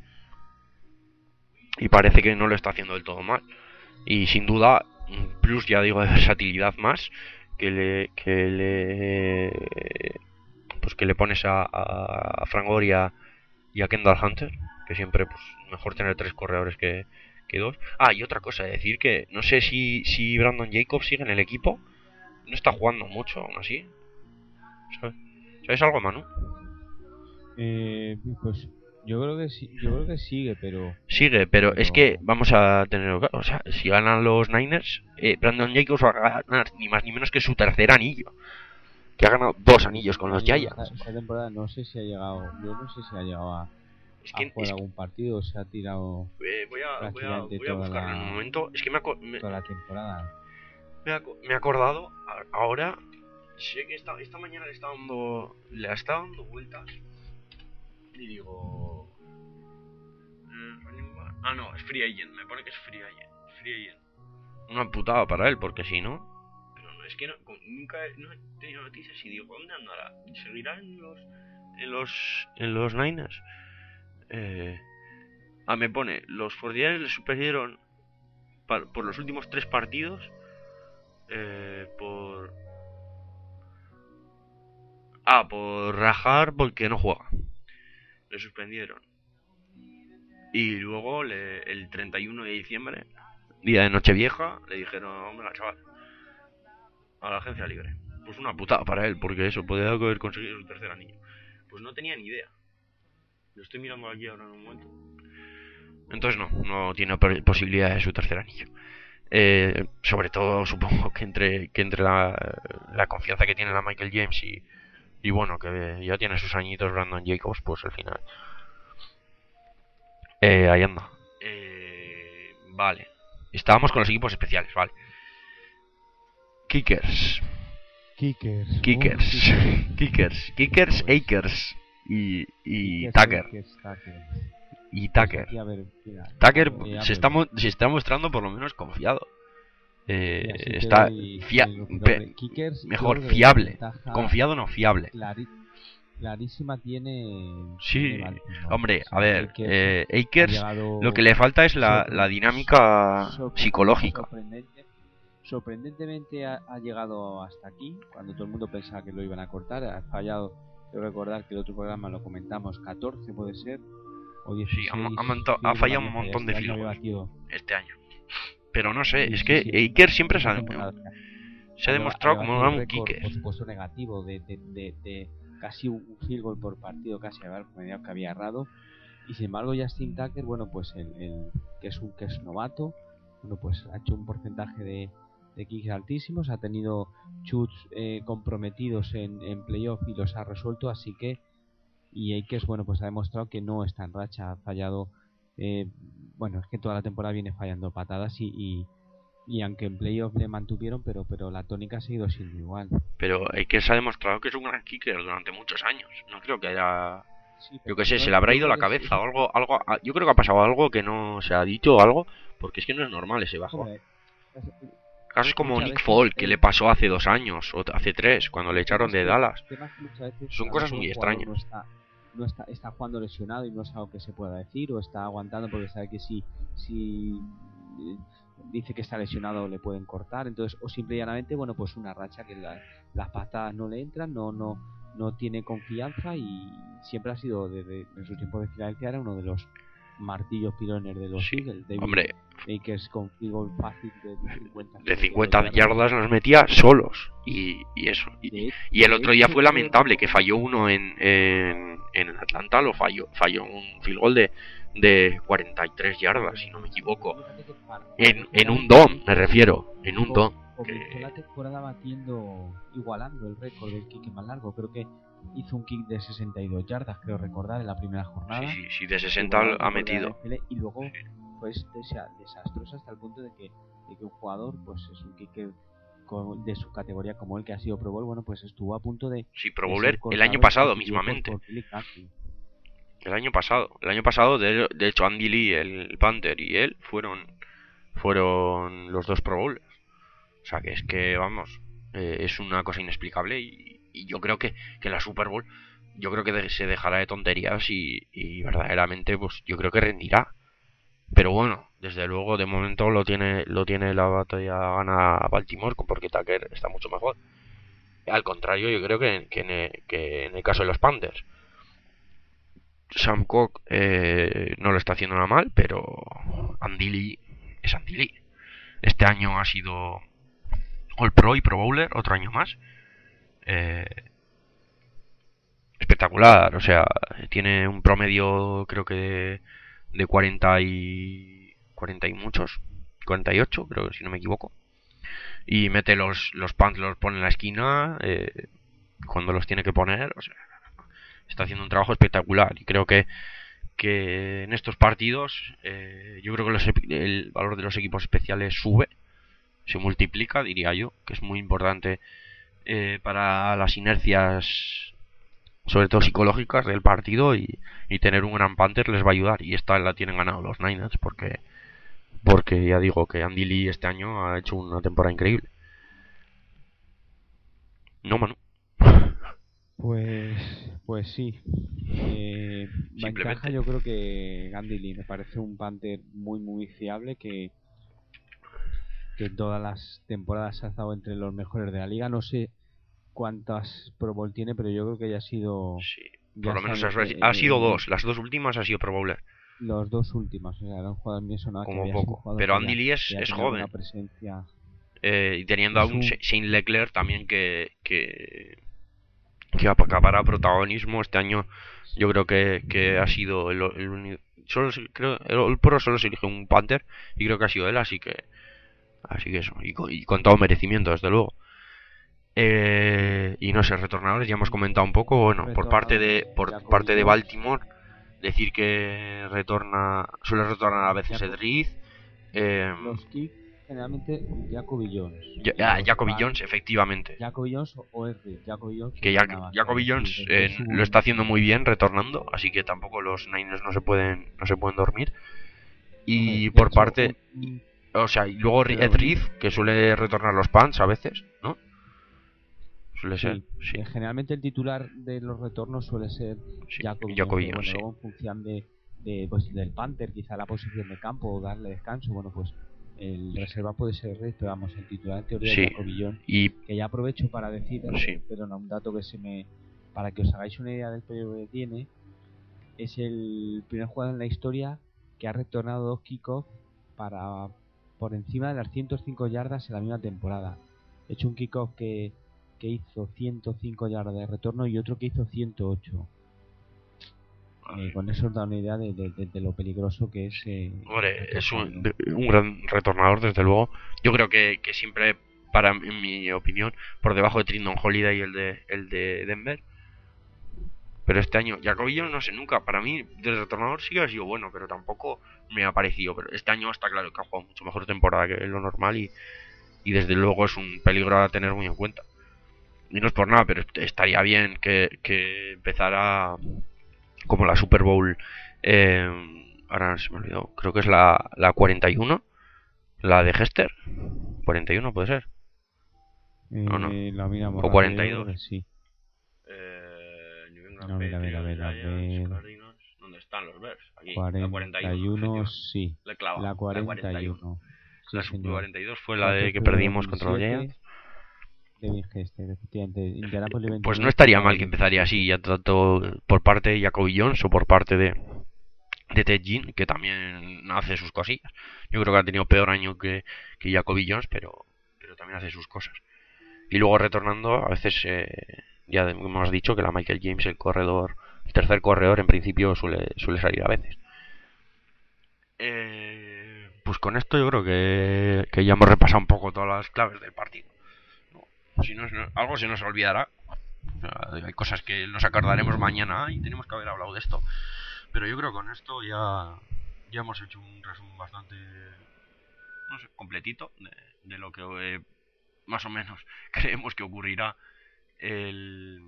y parece que no lo está haciendo del todo mal. Y sin duda, un plus, ya digo, de versatilidad más que le. que le. Pues que le pones a, a Frank Gore y a, y a Kendall Hunter, que siempre pues mejor tener tres corredores que, que dos. Ah, y otra cosa, decir que no sé si, si Brandon Jacobs sigue en el equipo, no está jugando mucho aún así. ¿Sabes, ¿Sabes algo, Manu? Eh, pues yo creo que sí, yo creo que sigue, pero Sigue, pero es que pero vamos a tener, o sea, si ganan los Niners, eh, Brandon Jacobs va a ganar ni más ni menos que su tercer anillo, que ha ganado dos anillos con los yo esta, Giants. esta temporada no sé si ha llegado, yo no sé si ha llegado a, Es a que, jugar es que algún partido o se ha tirado eh, voy, a, voy, a, prácticamente voy a toda buscarlo en un la momento. Es que me, me, toda la temporada. me, me he acordado ahora. Sé que esta, esta mañana le está dando. Le está dando vueltas. Y digo. Ah, no, es Free Agent. Me pone que es Free Agent. Free Agent. Una putada para él, porque si no. Pero no, es que no, nunca no he tenido noticias y digo, ¿dónde andará? ¿Seguirá en los. En los. En los Niners? Eh. Ah, me pone. Los Fortianes le superaron. Por los últimos tres partidos. Eh, por. Ah, por rajar porque no juega. Le suspendieron. Y luego, le, el treinta y uno de diciembre, día de Nochevieja, le dijeron, hombre, chaval, a la agencia libre. Pues una putada para él, porque eso, podría haber conseguido su tercer anillo. Pues no tenía ni idea. Lo estoy mirando aquí ahora en un momento. Entonces no, no tiene posibilidad de su tercer anillo. Eh, sobre todo supongo que entre que entre la, la confianza que tiene la Michael James y, y bueno, que ya tiene sus añitos Brandon Jacobs, pues al final eh, ahí anda. Eh, vale, estábamos con los equipos especiales, vale. Kickers. Kickers. Kickers. Uf, Kickers. Kickers, pues, Akers y, y Kickers, Tucker. Akers, Tucker. Y Pues Tucker. aquí, a ver, mira, Tucker eh, a se ver, está, mo- se está mostrando por lo menos confiado. Eh, mira, si te está doy- fia- si doy- pe- Kickers, yo mejor, creo que fiable. ventaja Confiado no, fiable. clari- clarísima tiene, Sí, tiene Baltimore. hombre, O sea, a ver, Akers eh, ha Akers llegado lo que le falta es la, sorpre- la dinámica sorpre- psicológica. sorprendente- sorprendentemente ha, ha llegado hasta aquí, cuando todo el mundo pensaba que lo iban a cortar. Ha fallado, quiero recordar que el otro programa lo comentamos, catorce puede ser, o dieciséis. Sí, ha, ha monta- ha field goal fallado un había montón de este año, había field goals batido. este año. Pero no sé, Sí, es sí, que sí. Akers siempre se ha, Esta temporada, o sea, se ha había- demostrado había como batido un récord, kicker. por supuesto, negativo de, de, de, de casi un field goal por partido, casi a ver, medio que había errado. Y sin embargo, Justin Tucker, bueno, pues el, el que es un que es novato, bueno, pues ha hecho un porcentaje de, de kicks altísimos, ha tenido shoots eh, comprometidos en, en playoff y los ha resuelto, así que y Akers, bueno, pues ha demostrado que no está en racha, ha fallado, eh, bueno, es que toda la temporada viene fallando patadas y, y, y aunque en playoff le mantuvieron, pero pero la tónica ha seguido siendo igual. Pero Akers ha demostrado que es un gran kicker durante muchos años. No creo que haya... Sí, Yo pero qué sé, no- se le habrá yo ido creo la que es- cabeza o algo, algo... Yo creo que ha pasado algo que no se ha dicho o algo, porque es que no es normal ese bajo. Hombre, es- Casos como muchas Nick veces Folk, que él- le pasó hace dos años o hace tres, cuando le echaron de que- Dallas. temas que muchas veces Son a lo cosas mejor muy un jugador extrañas. No está, no está, está jugando lesionado y no es algo que se pueda decir, o está aguantando porque sabe que si, si eh, dice que está lesionado le pueden cortar, entonces, o simple y llanamente, bueno, pues una racha que la- las patadas no le entran, no, no, no tiene confianza y siempre ha sido, desde en su tiempo de Filadelfia, era uno de los martillos pilones de los Sí, Eagles. David hombre, Akers con field goal fácil de cincuenta, de cincuenta yardas nos metía solos. Y, y eso. Y, De- y el de otro día hecho, fue creo- lamentable, que falló uno en, en, en Atlanta, lo falló. Falló un field goal de, de cuarenta y tres yardas, si no me equivoco. En, en un dom, me refiero. En un dom. Comenzó la temporada batiendo, igualando el récord del kick más largo. Creo que hizo un kick de sesenta y dos yardas, creo recordar, en la primera jornada. Sí, sí, sí, de sesenta Igualó el ha récord de la metido. N F L y luego fue desa- desastroso hasta el punto de que, de que un jugador, pues es un kicker con- de su categoría como el que ha sido Pro Bowl, bueno, pues estuvo a punto de, Sí, Pro de Bowler ser el cortado año y pasado sustituido por- mismamente. por Billy Campbell. El año pasado. El año pasado, de, de hecho, Andy Lee, el Panther, y él fueron fueron los dos Pro Bowlers. O sea, que es que, vamos, eh, es una cosa inexplicable y, y yo creo que, que la Super Bowl, yo creo que de- se dejará de tonterías y, y verdaderamente, pues yo creo que rendirá. Pero bueno, desde luego, de momento lo tiene lo tiene la batalla gana Baltimore porque Tucker está mucho mejor. Al contrario, yo creo que, que, en, el, que en el caso de los Panthers, Sam Cook eh, no lo está haciendo nada mal, pero Andy Lee es Andy Lee. Este año ha sido All Pro y Pro Bowler, otro año más. Eh, espectacular, o sea, tiene un promedio creo que de, de cuarenta y cuarenta y muchos, cuarenta y ocho creo, si no me equivoco. Y mete los los punts, los pone en la esquina eh, cuando los tiene que poner, o sea, está haciendo un trabajo espectacular y creo que que en estos partidos eh, yo creo que los, el valor de los equipos especiales sube, se multiplica, diría yo, que es muy importante eh, para las inercias, sobre todo psicológicas, del partido y, y tener un gran Panther les va a ayudar. Y esta la tienen ganado los Niners porque, porque ya digo que Andy Lee este año ha hecho una temporada increíble. No, Manu. Pues, pues sí. Eh, Simplemente. ventaja, yo creo que Andy Lee me parece un Panther muy muy fiable que que todas las temporadas ha estado entre los mejores de la liga. No sé cuántas Pro Bowl tiene, pero yo creo que ya ha sido Sí, ya por lo menos está, has- eh, ha eh, sido eh, dos. Las dos últimas ha sido Pro Bowler. los dos últimos, o sea, eran jugadores bien sonados que Como había sido un poco. jugador Pero que Andy ya- Lee es, que ya es tenía joven. una presencia. Eh, y teniendo a Es un un- Sh- Shane Leclerc también que que, que acapará protagonismo este año. Yo creo que, que ha sido el, el uni- solo se- creo el All Pro solo se elige un Panther y creo que ha sido él, así que Así que eso, y con, y con todo merecimiento, desde luego. Eh, y no sé, retornadores, ya hemos comentado un poco. Bueno, por parte de por parte de Baltimore, decir que retorna, suele retornar a veces Ed Reed. Eh, los kicks, generalmente, Jacoby Jones. Ya, Jacoby Jones, efectivamente. Jacoby Jones o Ed Reed. Jacoby Jones. Que ya, Jacoby Jones eh, lo está haciendo muy bien retornando, así que tampoco los Niners no se pueden no se pueden dormir. Y por parte, o sea, y luego Ed Reed, que suele retornar los punts a veces, ¿no? Suele ser, sí. sí. Generalmente el titular de los retornos suele ser sí, Jacoby, Jacoby Jones. Jones, bueno, sí. en función de, de pues, del Panther, quizá la posición de campo o darle descanso, bueno, pues el reserva puede ser Reed, pero vamos, el titular en teoría sí. es Jacoby Jones. Y que ya aprovecho para decir, sí. perdona, un dato que se me, para que os hagáis una idea del periodo que tiene, es el primer jugador en la historia que ha retornado dos kickoffs para por encima de las ciento cinco yardas en la misma temporada. He hecho un kickoff que que hizo ciento cinco yardas de retorno y otro que hizo ciento ocho. Eh, con eso os da una idea de, de, de, de lo peligroso que es. Eh, Hombre, es un, un gran retornador, desde luego. Yo creo que, que siempre, para en mi opinión, por debajo de Trindon Holiday y el de, el de Denver. Pero este año, Jacoby Jones, no sé, nunca. Para mí, del retornador sí que ha sido bueno, pero tampoco me ha parecido. Pero este año está claro que ha jugado mucho mejor temporada que lo normal y, y desde luego es un peligro a tener muy en cuenta. Y no es por nada, pero estaría bien que, que empezara como la Super Bowl. Eh, ahora se me olvidó. Creo que es la, la cuarenta y uno. La de Hester. cuarenta y uno puede ser. Eh, no, no. La miramos, o cuarenta y dos. Sí. Eh, no, mira, mira, mira, mira. ¿Dónde están los Bears? Aquí. cuarenta La cuarenta y uno. Sí. Le clava, la cuarenta y uno. La, sí, la cuarenta y dos fue la de que perdimos contra los Giants. Hester, efectivamente. Pues no estaría mal que empezaría así, ya tanto por parte de Jacoby Jones o por parte de, de Ted Ginn, que también hace sus cosillas. Yo creo que ha tenido peor año que, que Jacoby Jones, pero, pero también hace sus cosas. Y luego retornando, a veces eh, ya hemos dicho que la Michael James, el corredor, el tercer corredor, en principio suele, suele salir a veces. Eh, pues con esto yo creo que, que ya hemos repasado un poco todas las claves del partido. Si no, algo se nos olvidará. O sea, hay cosas que nos acordaremos mañana y tenemos que haber hablado de esto. Pero yo creo que con esto ya, ya hemos hecho un resumen bastante, no sé, completito de, de lo que eh, más o menos creemos que ocurrirá el,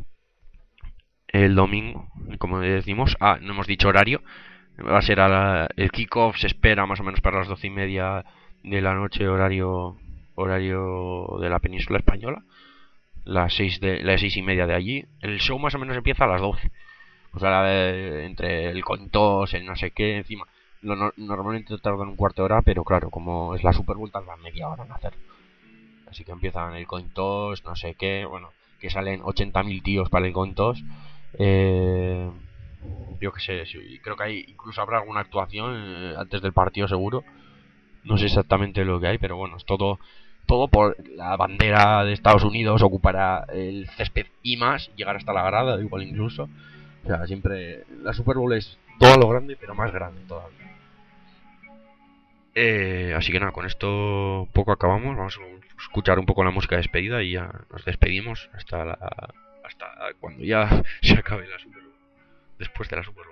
el domingo. Como decimos, ah, no hemos dicho horario. Va a ser a la, el kickoff se espera más o menos para las doce y media de la noche, horario horario de la península española, las seis de las seis y media de allí. El show más o menos empieza a las doce. O sea, de, entre el coin toss, el no sé qué, encima. Lo, no, normalmente tardan un cuarto de hora, pero claro, como es la Super Bowl, tardan media hora en hacerlo. Así que empiezan el coin toss, no sé qué, bueno, que salen ochenta mil tíos para el coin toss. Eh, yo qué sé, sí, creo que hay, incluso habrá alguna actuación eh, antes del partido seguro. No sé exactamente lo que hay, pero bueno, es todo todo por la bandera de Estados Unidos, ocupará el césped y más, llegar hasta la grada, igual incluso. O sea, siempre la Super Bowl es todo lo grande, pero más grande todavía. Eh, así que nada, con esto poco acabamos. Vamos a escuchar un poco la música de despedida y ya nos despedimos hasta la, hasta cuando ya se acabe la Super Bowl. Después de la Super Bowl.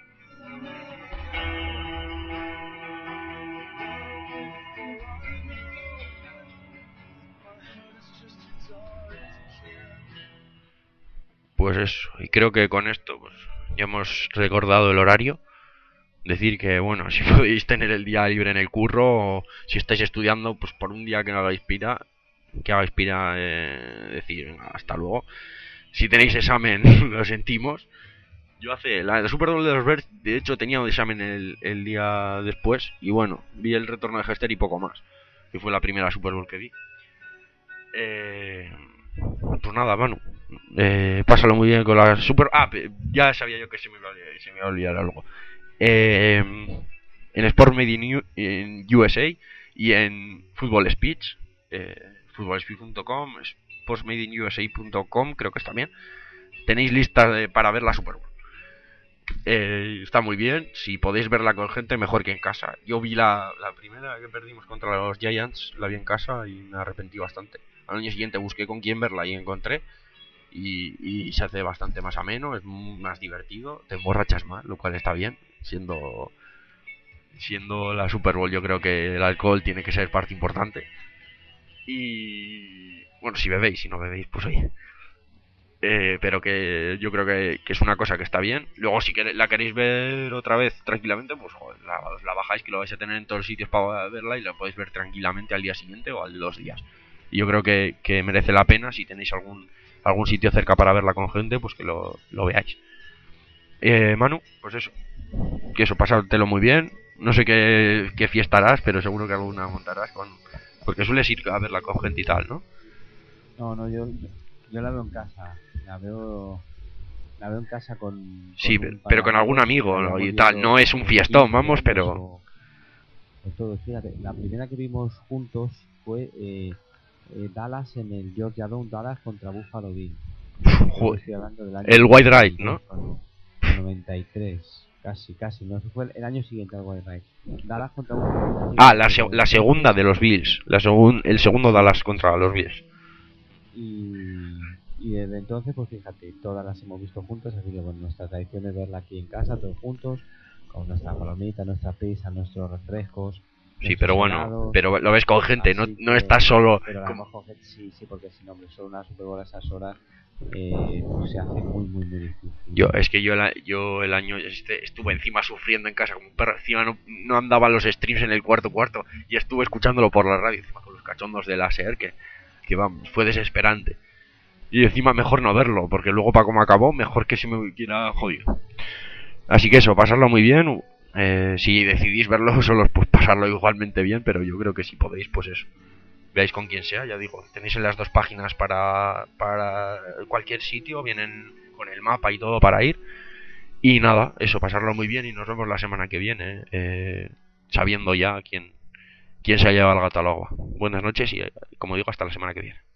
Pues eso, y creo que con esto pues ya hemos recordado el horario. Decir que, bueno, si podéis tener el día libre en el curro o si estáis estudiando, pues por un día que no hagáis pira, que hagáis pira, eh, decir hasta luego. Si tenéis examen, lo sentimos. Yo hace la, la Super Bowl de los Bears, de hecho tenía un examen el, el día después y bueno, vi el retorno de Hester y poco más, que fue la primera Super Bowl que vi. Eh, pues nada, Manu, eh, pásalo muy bien con la Super... Ah, ya sabía yo que se me iba a olvidar, se me iba a olvidar algo. Eh, en Sport Made in, U, en U S A y en Football Speech, eh, football speech punto com, sportsmadeinusa punto com creo que está bien, tenéis listas de, para ver la Super Bowl. Eh, está muy bien. Si podéis verla con gente, mejor que en casa. Yo vi la, la primera que perdimos contra los Giants, la vi en casa y me arrepentí bastante. Al año siguiente busqué con quién verla y encontré. Y, y se hace bastante más ameno, es más divertido, te emborrachas más, lo cual está bien. Siendo, siendo la Super Bowl, yo creo que el alcohol tiene que ser parte importante. Y bueno, si bebéis, si no bebéis, pues oye. Eh, pero que yo creo que, que es una cosa que está bien. Luego, si quere- la queréis ver otra vez tranquilamente, pues joder, la, os la bajáis, que lo vais a tener en todos los sitios para verla y la podéis ver tranquilamente al día siguiente o al dos días. Y yo creo que, que merece la pena. Si tenéis algún algún sitio cerca para verla con gente, pues que lo, lo veáis. Eh, Manu, pues eso, que eso, pasártelo muy bien. No sé qué, qué fiesta harás, pero seguro que alguna montarás con... Porque sueles ir a verla con gente y tal, ¿no? No, no, yo, yo, yo la veo en casa. La veo, la veo en casa con, Sí, con pero, un par de pero con algún amigos. La amigo, ¿no? habíamos Y tal. visto No es un con fiestón, quince vamos, años pero... o, o todo. Fíjate, la primera que vimos juntos fue eh, eh, Dallas en el Georgia Dome, Dallas contra Buffalo Bills. Creo que Joder. estoy hablando del año El White noventa Ride, y ¿no? dos o no, o noventa y tres. Casi, casi. No, eso fue el, el año siguiente al White Ride. Dallas contra Buffalo Bills. Ah, Y la, desde se- la entonces, segunda de los Bills. La segun- el segundo sí, Dallas contra los Bills. y, y desde entonces, pues fíjate, todas las hemos visto juntos, así que bueno, nuestra tradición es verla aquí en casa, todos juntos, con nuestra palomita, nuestra pizza, nuestros refrescos, Sí, pero nuestros bueno, helados, pero lo ves con gente, no, así no que, estás solo. pero la Como... hemos cogido, sí, sí, porque si no, hombre, son una Super Bowl a esas horas, eh, pues se hace muy, muy, muy difícil. Yo, es que yo, la- yo el año este estuve encima sufriendo en casa como un perro. Encima no, no andaban los streams en el cuarto cuarto y estuve escuchándolo por la radio, encima con los cachondos de la SER, que, que vamos, fue desesperante. Y encima mejor no verlo, porque luego para cómo acabó, mejor que si me hubiera jodido. Así que eso, pasarlo muy bien. Eh, si decidís verlo solos, pues pasarlo igualmente bien, pero yo creo que si podéis, pues eso. Veáis con quien sea, ya digo. Tenéis en las dos páginas para, para cualquier sitio, vienen con el mapa y todo para ir. Y nada, eso, pasarlo muy bien y nos vemos la semana que viene, eh, sabiendo ya quién, quién se ha llevado el gato al agua. Buenas noches y, como digo, hasta la semana que viene.